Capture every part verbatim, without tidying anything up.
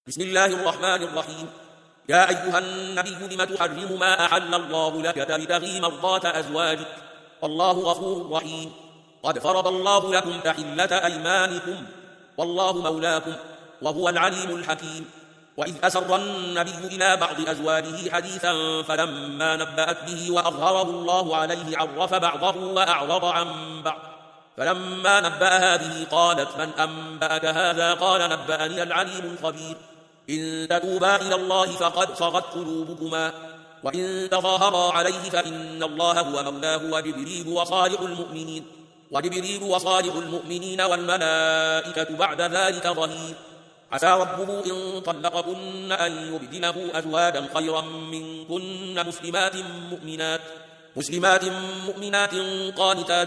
بسم الله الرحمن الرحيم. يا أيها النبي لم تحرم ما أحل الله لك تبتغي مرضات أزواجك والله غفور رحيم. قد فرض الله لكم تحلة أيمانكم والله مولاكم وهو العليم الحكيم. وإذ أسر النبي إلى بعض أزواجه حديثا فلما نبأت به وأظهره الله عليه عرف بعضه وأعرض عن بعض فلما نبأها به قالت من أنبأك هذا قال نبأني العليم الخبير. إن تتوبا إلى الله فقد صغت قلوبكما وإن تظاهرا عليه فإن الله هو مولاه وجبريل وصالح المؤمنين وجبريل وصالح المؤمنين والملائكة بعد ذلك ظهير. عسى ربه إن طلقكن أن يبدله أزواجا خيرا منكن مسلمات مؤمنات مسلمات مؤمنات قانتات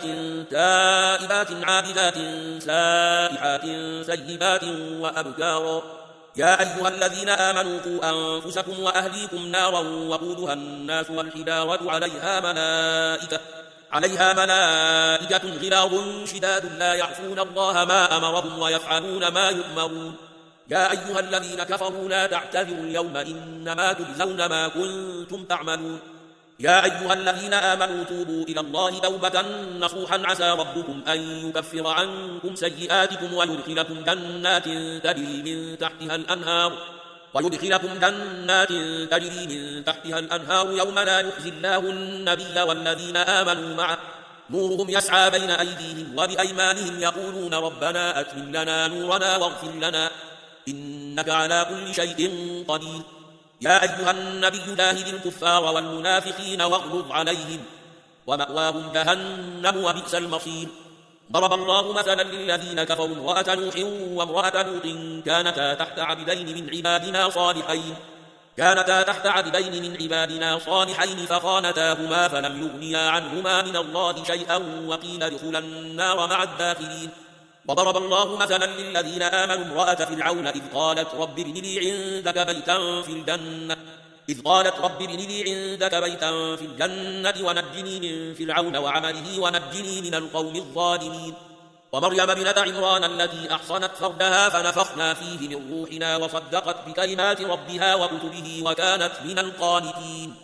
تائبات عابدات سائحات سيبات وأبكارا. يا أيها الذين آمنوا قوا أنفسكم وأهليكم نارا وقودها الناس والحجارة عليها ملائكة عليها ملائكة غلاظ شداد لا يعصون الله ما أمرهم ويفعلون ما يؤمرون. يا أيها الذين كفروا لا تعتذروا اليوم إنما تجزون ما كنتم تعملون. يا أيها الذين آمنوا توبوا إلى الله توبة نصوحا عسى ربكم أن يكفر عنكم سيئاتكم ويدخلكم جنات تجري من تحتها الأنهار ويدخلكم جنات تجري من تحتها الأنهار يوم لا يخزي الله النبي والذين آمنوا معه نورهم يسعى بين أيديهم وبأيمانهم يقولون ربنا أتمم لنا نورنا واغفر لنا إنك على كل شيء قدير. يا أيها النبي جاهد الكفار والمنافقين واغلظ عليهم ومأواهم جهنم وبئس المصير. ضرب الله مثلا للذين كفروا امرأة نوح وامرأة لوط كانتا تحت عبدين من عبادنا صالحين كانتا تحت عبدين من عبادنا صالحين فخانتاهما فلم يغنيا عنهما من الله شيئا وقيل ادخلا النار مع الداخلين. وضرب الله مثلا للذين آمنوا امرأة فرعون إذ قالت رب ابن لي عندك بيتا في الجنة إذ قالت رب ابن لي عندك بيتا في الجنة ونجني من فرعون وعمله ونجني من القوم الظالمين. ومريم ابنة عمران التي أحصنت فرجها فنفخنا فيه من روحنا وصدقت بكلمات ربها وكتبه وكانت من القانتين.